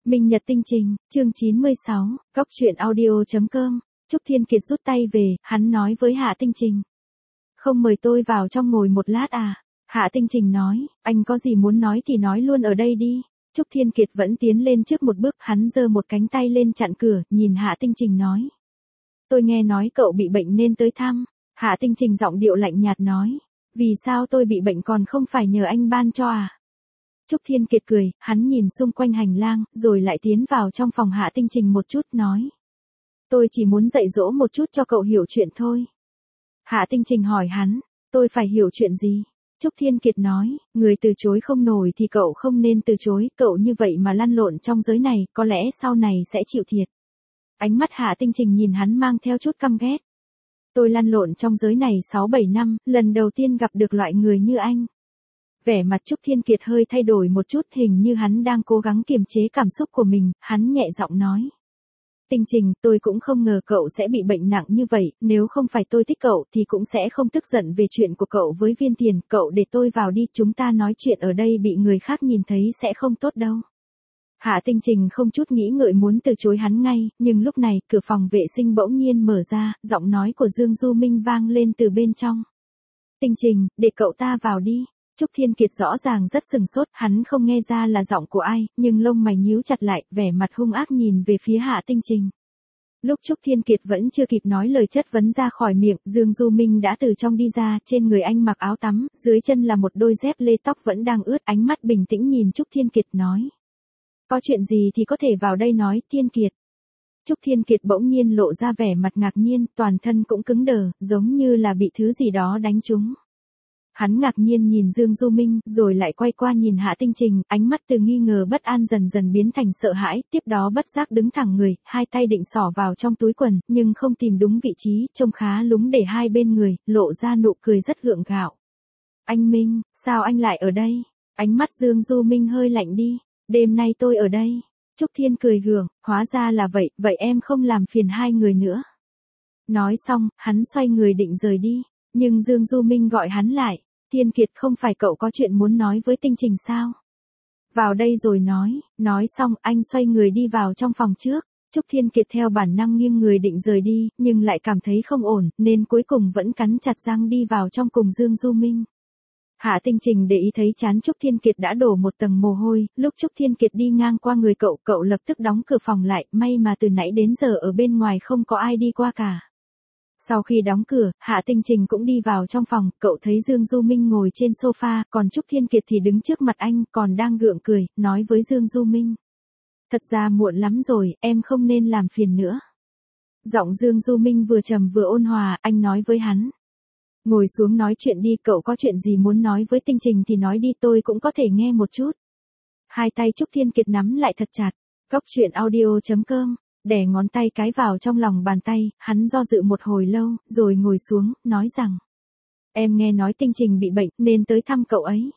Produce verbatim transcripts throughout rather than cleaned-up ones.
Minh Nhật Tinh Trình, chương chín mươi sáu, Cóc truyện audio.com, Trúc Thiên Kiệt rút tay về, hắn nói với Hạ Tinh Trình. Không mời tôi vào trong ngồi một lát à? Hạ Tinh Trình nói, anh có gì muốn nói thì nói luôn ở đây đi. Trúc Thiên Kiệt vẫn tiến lên trước một bước, hắn giơ một cánh tay lên chặn cửa, nhìn Hạ Tinh Trình nói. Tôi nghe nói cậu bị bệnh nên tới thăm. Hạ Tinh Trình giọng điệu lạnh nhạt nói, vì sao tôi bị bệnh còn không phải nhờ anh ban cho à? Trúc Thiên Kiệt cười, hắn nhìn xung quanh hành lang, rồi lại tiến vào trong phòng Hạ Tinh Trình một chút nói. Tôi chỉ muốn dạy dỗ một chút cho cậu hiểu chuyện thôi. Hạ Tinh Trình hỏi hắn, tôi phải hiểu chuyện gì? Trúc Thiên Kiệt nói, người từ chối không nổi thì cậu không nên từ chối, cậu như vậy mà lăn lộn trong giới này, có lẽ sau này sẽ chịu thiệt. Ánh mắt Hạ Tinh Trình nhìn hắn mang theo chút căm ghét. Tôi lăn lộn trong giới này sáu bảy năm, lần đầu tiên gặp được loại người như anh. Vẻ mặt Trúc Thiên Kiệt hơi thay đổi một chút, hình như hắn đang cố gắng kiềm chế cảm xúc của mình, hắn nhẹ giọng nói. Tinh Trình, tôi cũng không ngờ cậu sẽ bị bệnh nặng như vậy, nếu không phải tôi thích cậu thì cũng sẽ không tức giận về chuyện của cậu với Viên Tiền, cậu để tôi vào đi, chúng ta nói chuyện ở đây bị người khác nhìn thấy sẽ không tốt đâu. Hạ Tinh Trình không chút nghĩ ngợi muốn từ chối hắn ngay, nhưng lúc này, cửa phòng vệ sinh bỗng nhiên mở ra, giọng nói của Dương Du Minh vang lên từ bên trong. Tinh Trình, để cậu ta vào đi. Trúc Thiên Kiệt rõ ràng rất sừng sốt, hắn không nghe ra là giọng của ai, nhưng lông mày nhíu chặt lại, vẻ mặt hung ác nhìn về phía Hạ Tinh Trình. Lúc Trúc Thiên Kiệt vẫn chưa kịp nói lời chất vấn ra khỏi miệng, Dương Du Minh đã từ trong đi ra, trên người anh mặc áo tắm, dưới chân là một đôi dép lê, tóc vẫn đang ướt, ánh mắt bình tĩnh nhìn Trúc Thiên Kiệt nói. Có chuyện gì thì có thể vào đây nói, Thiên Kiệt. Trúc Thiên Kiệt bỗng nhiên lộ ra vẻ mặt ngạc nhiên, toàn thân cũng cứng đờ, giống như là bị thứ gì đó đánh trúng. Hắn ngạc nhiên nhìn Dương Du Minh, rồi lại quay qua nhìn Hạ Tinh Trình, ánh mắt từ nghi ngờ bất an dần dần biến thành sợ hãi, tiếp đó bất giác đứng thẳng người, hai tay định xỏ vào trong túi quần, nhưng không tìm đúng vị trí, trông khá lúng để hai bên người, lộ ra nụ cười rất gượng gạo. Anh Minh, sao anh lại ở đây? Ánh mắt Dương Du Minh hơi lạnh đi, đêm nay tôi ở đây. Trúc Thiên cười gượng, hóa ra là vậy, vậy em không làm phiền hai người nữa. Nói xong, hắn xoay người định rời đi, nhưng Dương Du Minh gọi hắn lại. Thiên Kiệt, không phải cậu có chuyện muốn nói với Tinh Trình sao? Vào đây rồi nói, nói xong anh xoay người đi vào trong phòng trước. Trúc Thiên Kiệt theo bản năng nghiêng người định rời đi, nhưng lại cảm thấy không ổn, nên cuối cùng vẫn cắn chặt răng đi vào trong cùng Dương Du Minh. Hạ Tinh Trình để ý thấy trán Trúc Thiên Kiệt đã đổ một tầng mồ hôi, lúc Trúc Thiên Kiệt đi ngang qua người cậu, cậu lập tức đóng cửa phòng lại, may mà từ nãy đến giờ ở bên ngoài không có ai đi qua cả. Sau khi đóng cửa, Hạ Tinh Trình cũng đi vào trong phòng, cậu thấy Dương Du Minh ngồi trên sofa, còn Trúc Thiên Kiệt thì đứng trước mặt anh, còn đang gượng cười, nói với Dương Du Minh. Thật ra muộn lắm rồi, em không nên làm phiền nữa. Giọng Dương Du Minh vừa trầm vừa ôn hòa, anh nói với hắn. Ngồi xuống nói chuyện đi, cậu có chuyện gì muốn nói với Tinh Trình thì nói đi, tôi cũng có thể nghe một chút. Hai tay Trúc Thiên Kiệt nắm lại thật chặt, Cóc truyện audio.com. Đè ngón tay cái vào trong lòng bàn tay, hắn do dự một hồi lâu, rồi ngồi xuống, nói rằng. Em nghe nói Tinh Trình bị bệnh, nên tới thăm cậu ấy.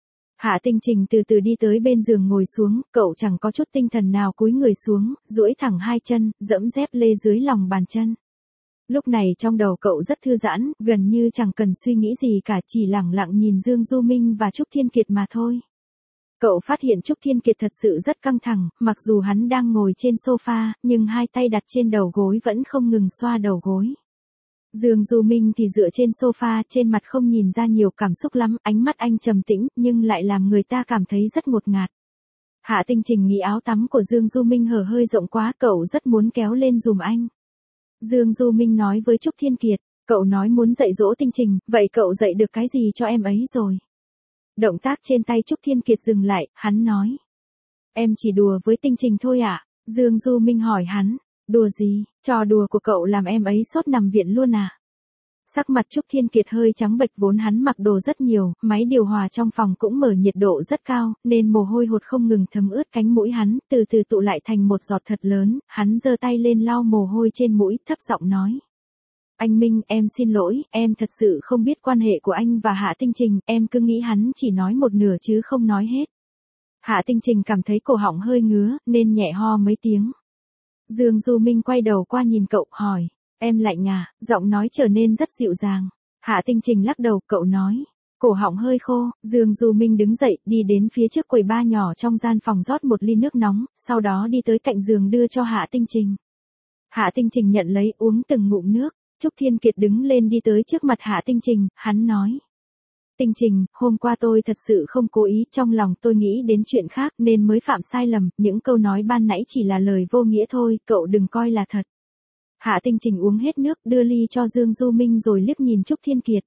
Hạ Tinh Trình từ từ đi tới bên giường ngồi xuống, cậu chẳng có chút tinh thần nào cúi người xuống, duỗi thẳng hai chân, dẫm dép lê dưới lòng bàn chân. Lúc này trong đầu cậu rất thư giãn, gần như chẳng cần suy nghĩ gì cả, chỉ lẳng lặng nhìn Dương Du Minh và Trúc Thiên Kiệt mà thôi. Cậu phát hiện Trúc Thiên Kiệt thật sự rất căng thẳng, mặc dù hắn đang ngồi trên sofa, nhưng hai tay đặt trên đầu gối vẫn không ngừng xoa đầu gối. Dương Du Minh thì dựa trên sofa, trên mặt không nhìn ra nhiều cảm xúc lắm, ánh mắt anh trầm tĩnh, nhưng lại làm người ta cảm thấy rất ngột ngạt. Hạ Tinh Trình nghĩ áo tắm của Dương Du Minh hở hơi rộng quá, cậu rất muốn kéo lên dùm anh. Dương Du Minh nói với Trúc Thiên Kiệt, cậu nói muốn dạy dỗ Tinh Trình, vậy cậu dạy được cái gì cho em ấy rồi? Động tác trên tay Trúc Thiên Kiệt dừng lại, hắn nói. Em chỉ đùa với Tinh Trình thôi ạ. À? Dương Du Minh hỏi hắn, đùa gì, trò đùa của cậu làm em ấy sốt nằm viện luôn à? Sắc mặt Trúc Thiên Kiệt hơi trắng bệch, vốn hắn mặc đồ rất nhiều, máy điều hòa trong phòng cũng mở nhiệt độ rất cao, nên mồ hôi hột không ngừng thấm ướt cánh mũi hắn, từ từ tụ lại thành một giọt thật lớn, hắn giơ tay lên lau mồ hôi trên mũi, thấp giọng nói. Anh Minh, em xin lỗi, em thật sự không biết quan hệ của anh và Hạ Tinh Trình, em cứ nghĩ hắn chỉ nói một nửa chứ không nói hết. Hạ Tinh Trình cảm thấy cổ họng hơi ngứa, nên nhẹ ho mấy tiếng. Dương Du Minh quay đầu qua nhìn cậu, hỏi, em lạnh à, giọng nói trở nên rất dịu dàng. Hạ Tinh Trình lắc đầu, cậu nói, Cổ họng hơi khô, Dương Du Minh đứng dậy, đi đến phía trước quầy bar nhỏ trong gian phòng rót một ly nước nóng, sau đó đi tới cạnh giường đưa cho Hạ Tinh Trình. Hạ Tinh Trình nhận lấy uống từng ngụm nước, Trúc Thiên Kiệt đứng lên đi tới trước mặt Hạ Tinh Trình, hắn nói. Tinh Trình, hôm qua tôi thật sự không cố ý, trong lòng tôi nghĩ đến chuyện khác nên mới phạm sai lầm, những câu nói ban nãy chỉ là lời vô nghĩa thôi, cậu đừng coi là thật. Hạ Tinh Trình uống hết nước, đưa ly cho Dương Du Minh rồi liếc nhìn Trúc Thiên Kiệt.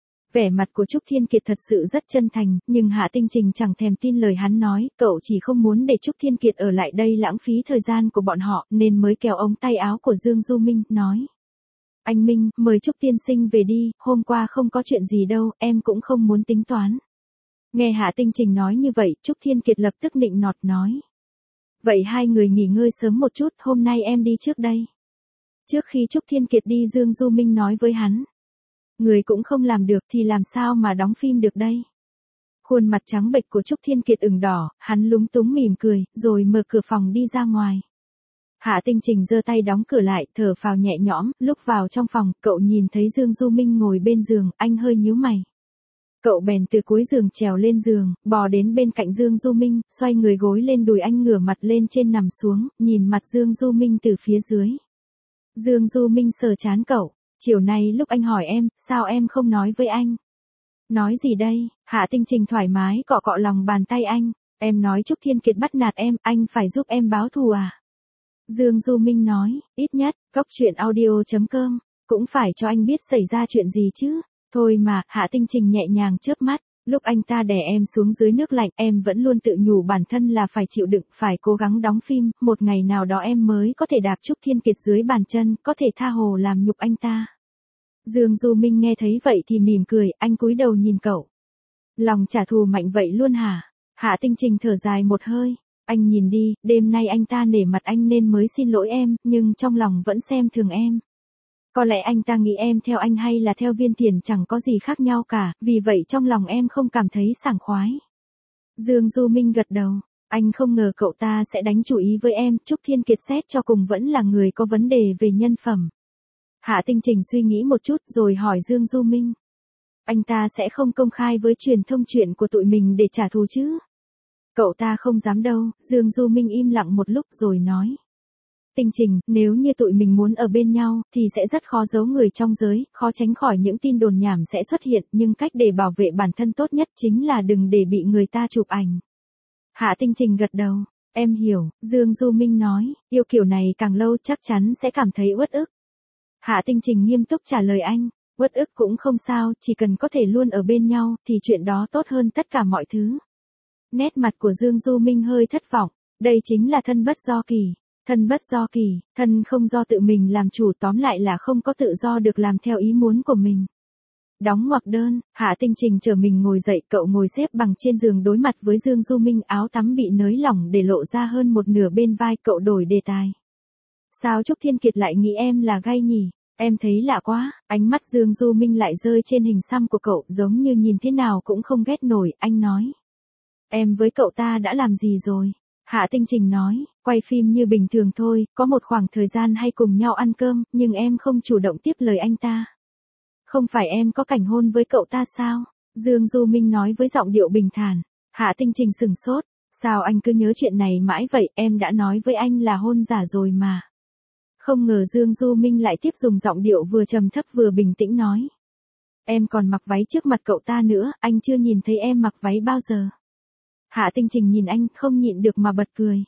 Vẻ mặt của Trúc Thiên Kiệt thật sự rất chân thành, nhưng Hạ Tinh Trình chẳng thèm tin lời hắn nói, cậu chỉ không muốn để Trúc Thiên Kiệt ở lại đây lãng phí thời gian của bọn họ, nên mới kéo ống tay áo của Dương Du Minh, nói. Anh Minh, mời Trúc tiên sinh về đi, hôm qua không có chuyện gì đâu, em cũng không muốn tính toán. Nghe Hạ Tinh Trình nói như vậy, Trúc Thiên Kiệt lập tức nịnh nọt nói. Vậy hai người nghỉ ngơi sớm một chút, hôm nay em đi trước đây. Trước khi Trúc Thiên Kiệt đi, Dương Du Minh nói với hắn. Người cũng không làm được thì làm sao mà đóng phim được đây. Khuôn mặt trắng bệch của Trúc Thiên Kiệt ửng đỏ, hắn lúng túng mỉm cười, rồi mở cửa phòng đi ra ngoài. Hạ Tinh Trình giơ tay đóng cửa lại, thở phào nhẹ nhõm, lúc vào trong phòng, cậu nhìn thấy Dương Du Minh ngồi bên giường, anh hơi nhíu mày. Cậu bèn từ cuối giường trèo lên giường, bò đến bên cạnh Dương Du Minh, xoay người gối lên đùi anh ngửa mặt lên trên nằm xuống, nhìn mặt Dương Du Minh từ phía dưới. Dương Du Minh sờ trán cậu, chiều nay lúc anh hỏi em, sao em không nói với anh? Nói gì đây? Hạ Tinh Trình thoải mái cọ cọ lòng bàn tay anh, em nói Trúc Thiên Kiệt bắt nạt em, anh phải giúp em báo thù à? Dương Du Minh nói, ít nhất, cóc truyện audio chấm com, cũng phải cho anh biết xảy ra chuyện gì chứ. Thôi mà, Hạ Tinh Trình nhẹ nhàng chớp mắt, lúc anh ta đè em xuống dưới nước lạnh, em vẫn luôn tự nhủ bản thân là phải chịu đựng, phải cố gắng đóng phim, một ngày nào đó em mới có thể đạp Trúc Thiên Kiệt dưới bàn chân, có thể tha hồ làm nhục anh ta. Dương Du Minh nghe thấy vậy thì mỉm cười, anh cúi đầu nhìn cậu. Lòng trả thù mạnh vậy luôn hả? Hạ Tinh Trình thở dài một hơi. Anh nhìn đi, đêm nay anh ta nể mặt anh nên mới xin lỗi em, nhưng trong lòng vẫn xem thường em. Có lẽ anh ta nghĩ em theo anh hay là theo Viên Thiển chẳng có gì khác nhau cả, vì vậy trong lòng em không cảm thấy sảng khoái. Dương Du Minh gật đầu, anh không ngờ cậu ta sẽ đánh chủ ý với em, Trúc Thiên Kiệt xét cho cùng vẫn là người có vấn đề về nhân phẩm. Hạ Tinh Trình suy nghĩ một chút rồi hỏi Dương Du Minh. Anh ta sẽ không công khai với truyền thông chuyện của tụi mình để trả thù chứ? Cậu ta không dám đâu, Dương Du Minh im lặng một lúc rồi nói. Tinh Trình, nếu như tụi mình muốn ở bên nhau, thì sẽ rất khó giấu người trong giới, khó tránh khỏi những tin đồn nhảm sẽ xuất hiện, nhưng cách để bảo vệ bản thân tốt nhất chính là đừng để bị người ta chụp ảnh. Hạ Tinh Trình gật đầu, em hiểu, Dương Du Minh nói, yêu kiểu này càng lâu chắc chắn sẽ cảm thấy uất ức. Hạ Tinh Trình nghiêm túc trả lời anh, uất ức cũng không sao, chỉ cần có thể luôn ở bên nhau, thì chuyện đó tốt hơn tất cả mọi thứ. Nét mặt của Dương Du Minh hơi thất vọng, đây chính là thân bất do kỳ. Thân bất do kỳ, thân không do tự mình làm chủ, tóm lại là không có tự do được làm theo ý muốn của mình. Đóng ngoặc đơn, Hạ Tinh Trình chờ mình ngồi dậy, cậu ngồi xếp bằng trên giường đối mặt với Dương Du Minh, áo tắm bị nới lỏng để lộ ra hơn một nửa bên vai, cậu đổi đề tài. Sao Trúc Thiên Kiệt lại nghĩ em là gay nhỉ? Em thấy lạ quá, ánh mắt Dương Du Minh lại rơi trên hình xăm của cậu, giống như nhìn thế nào cũng không ghét nổi, anh nói. Em với cậu ta đã làm gì rồi? Hạ Tinh Trình nói, quay phim như bình thường thôi, có một khoảng thời gian hay cùng nhau ăn cơm, nhưng em không chủ động tiếp lời anh ta. Không phải em có cảnh hôn với cậu ta sao? Dương Du Minh nói với giọng điệu bình thản. Hạ Tinh Trình sừng sốt, sao anh cứ nhớ chuyện này mãi vậy, em đã nói với anh là hôn giả rồi mà. Không ngờ Dương Du Minh lại tiếp dùng giọng điệu vừa trầm thấp vừa bình tĩnh nói. Em còn mặc váy trước mặt cậu ta nữa, anh chưa nhìn thấy em mặc váy bao giờ. Hạ Tinh Trình nhìn anh, không nhịn được mà bật cười.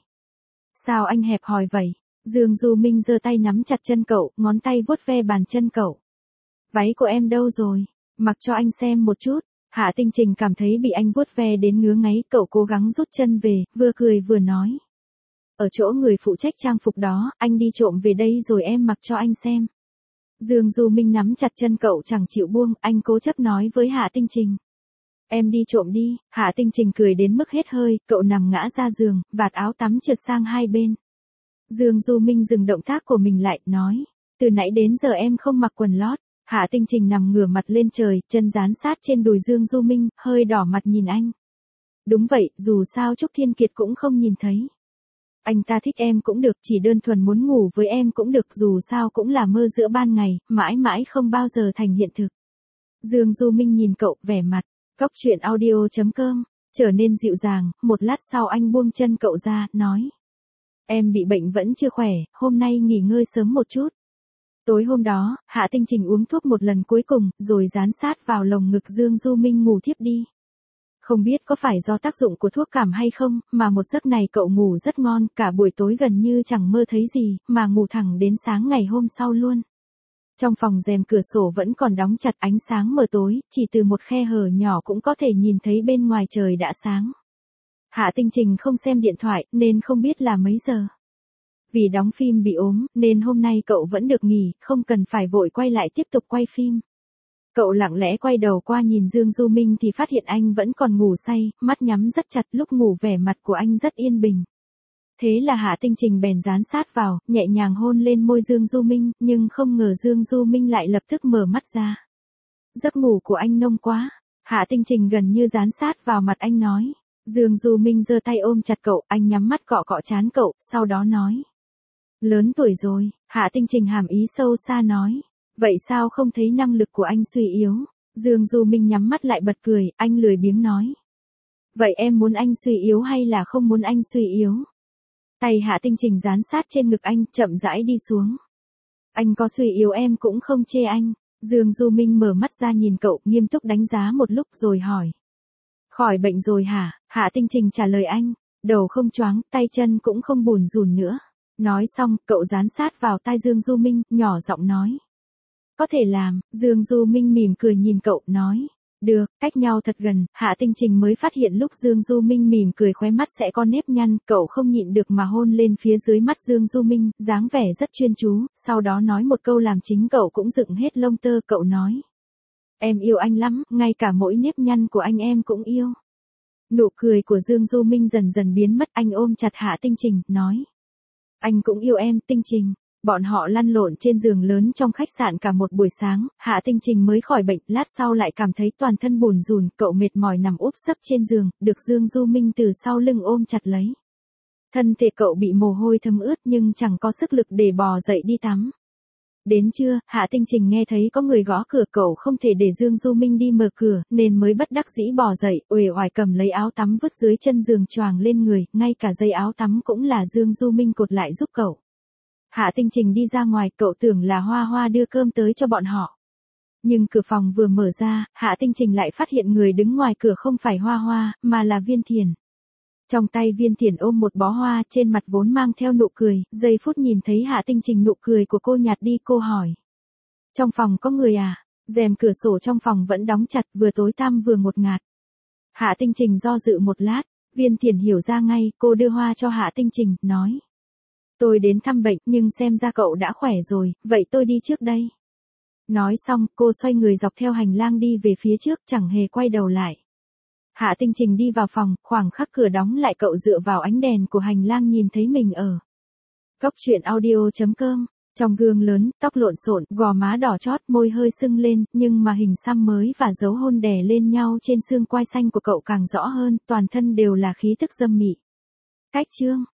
Sao anh hẹp hòi vậy? Dương Du Minh giơ tay nắm chặt chân cậu, ngón tay vuốt ve bàn chân cậu. Váy của em đâu rồi? Mặc cho anh xem một chút. Hạ Tinh Trình cảm thấy bị anh vuốt ve đến ngứa ngáy, cậu cố gắng rút chân về, vừa cười vừa nói. Ở chỗ người phụ trách trang phục đó, anh đi trộm về đây rồi em mặc cho anh xem. Dương Du Minh nắm chặt chân cậu chẳng chịu buông, anh cố chấp nói với Hạ Tinh Trình. Em đi trộm đi, Hạ Tinh Trình cười đến mức hết hơi, cậu nằm ngã ra giường, vạt áo tắm trượt sang hai bên. Dương Du Minh dừng động tác của mình lại, nói, từ nãy đến giờ em không mặc quần lót. Hạ Tinh Trình nằm ngửa mặt lên trời, chân dán sát trên đùi Dương Du Minh, hơi đỏ mặt nhìn anh. Đúng vậy, dù sao Trúc Thiên Kiệt cũng không nhìn thấy. Anh ta thích em cũng được, chỉ đơn thuần muốn ngủ với em cũng được, dù sao cũng là mơ giữa ban ngày, mãi mãi không bao giờ thành hiện thực. Dương Du Minh nhìn cậu, vẻ mặt, Cóc truyện audio chấm com, trở nên dịu dàng, một lát sau anh buông chân cậu ra, nói. Em bị bệnh vẫn chưa khỏe, hôm nay nghỉ ngơi sớm một chút. Tối hôm đó, Hạ Tinh Trình uống thuốc một lần cuối cùng, rồi dán sát vào lồng ngực Dương Du Minh ngủ thiếp đi. Không biết có phải do tác dụng của thuốc cảm hay không, mà một giấc này cậu ngủ rất ngon, cả buổi tối gần như chẳng mơ thấy gì, mà ngủ thẳng đến sáng ngày hôm sau luôn. Trong phòng rèm cửa sổ vẫn còn đóng chặt, ánh sáng mờ tối, chỉ từ một khe hở nhỏ cũng có thể nhìn thấy bên ngoài trời đã sáng. Hạ Tinh Trình không xem điện thoại, nên không biết là mấy giờ. Vì đóng phim bị ốm, nên hôm nay cậu vẫn được nghỉ, không cần phải vội quay lại tiếp tục quay phim. Cậu lặng lẽ quay đầu qua nhìn Dương Du Minh thì phát hiện anh vẫn còn ngủ say, mắt nhắm rất chặt, lúc ngủ vẻ mặt của anh rất yên bình. Thế là Hạ Tinh Trình bèn dán sát vào, nhẹ nhàng hôn lên môi Dương Du Minh, nhưng không ngờ Dương Du Minh lại lập tức mở mắt ra. Giấc ngủ của anh nông quá. Hạ Tinh Trình gần như dán sát vào mặt anh nói. Dương Du Minh giơ tay ôm chặt cậu, anh nhắm mắt cọ cọ trán cậu, sau đó nói. Lớn tuổi rồi, Hạ Tinh Trình hàm ý sâu xa nói. Vậy sao không thấy năng lực của anh suy yếu? Dương Du Minh nhắm mắt lại bật cười, anh lười biếng nói. Vậy em muốn anh suy yếu hay là không muốn anh suy yếu? Tay Hạ Tinh Trình dán sát trên ngực anh, chậm rãi đi xuống. Anh có suy yếu em cũng không chê anh. Dương Du Minh mở mắt ra nhìn cậu, nghiêm túc đánh giá một lúc rồi hỏi. Khỏi bệnh rồi hả? Hạ Tinh Trình trả lời anh. Đầu không choáng, tay chân cũng không bủn rủn nữa. Nói xong, cậu dán sát vào tai Dương Du Minh, nhỏ giọng nói. Có thể làm. Dương Du Minh mỉm cười nhìn cậu, nói. Được, cách nhau thật gần, Hạ Tinh Trình mới phát hiện lúc Dương Du Minh mỉm cười khóe mắt sẽ có nếp nhăn, cậu không nhịn được mà hôn lên phía dưới mắt Dương Du Minh, dáng vẻ rất chuyên chú, sau đó nói một câu làm chính cậu cũng dựng hết lông tơ, cậu nói. Em yêu anh lắm, ngay cả mỗi nếp nhăn của anh em cũng yêu. Nụ cười của Dương Du Minh dần dần biến mất, anh ôm chặt Hạ Tinh Trình, nói. Anh cũng yêu em, Tinh Trình. Bọn họ lăn lộn trên giường lớn trong khách sạn cả một buổi sáng, Hạ Tinh Trình mới khỏi bệnh, lát sau lại cảm thấy toàn thân bùn rùn, cậu mệt mỏi nằm úp sấp trên giường, được Dương Du Minh từ sau lưng ôm chặt lấy. Thân thể cậu bị mồ hôi thấm ướt nhưng chẳng có sức lực để bò dậy đi tắm. Đến trưa, Hạ Tinh Trình nghe thấy có người gõ cửa, cậu không thể để Dương Du Minh đi mở cửa, nên mới bất đắc dĩ bò dậy, uể oải cầm lấy áo tắm vứt dưới chân giường choàng lên người, ngay cả dây áo tắm cũng là Dương Du Minh cột lại giúp cậu. Hạ Tinh Trình đi ra ngoài, cậu tưởng là Hoa Hoa đưa cơm tới cho bọn họ. Nhưng cửa phòng vừa mở ra, Hạ Tinh Trình lại phát hiện người đứng ngoài cửa không phải Hoa Hoa, mà là Viên Thiền. Trong tay Viên Thiền ôm một bó hoa, trên mặt vốn mang theo nụ cười, giây phút nhìn thấy Hạ Tinh Trình nụ cười của cô nhạt đi, cô hỏi. Trong phòng có người à? Rèm cửa sổ trong phòng vẫn đóng chặt, vừa tối tăm vừa ngột ngạt. Hạ Tinh Trình do dự một lát, Viên Thiền hiểu ra ngay, cô đưa hoa cho Hạ Tinh Trình, nói. Tôi đến thăm bệnh, nhưng xem ra cậu đã khỏe rồi, vậy tôi đi trước đây. Nói xong, cô xoay người dọc theo hành lang đi về phía trước, chẳng hề quay đầu lại. Hạ Tinh Trình đi vào phòng, khoảng khắc cửa đóng lại, cậu dựa vào ánh đèn của hành lang nhìn thấy mình ở. Cóc truyện audio chấm com, trong gương lớn, tóc lộn xộn, gò má đỏ chót, môi hơi sưng lên, nhưng mà hình xăm mới và dấu hôn đè lên nhau trên xương quai xanh của cậu càng rõ hơn, toàn thân đều là khí tức dâm mị. Cách chương.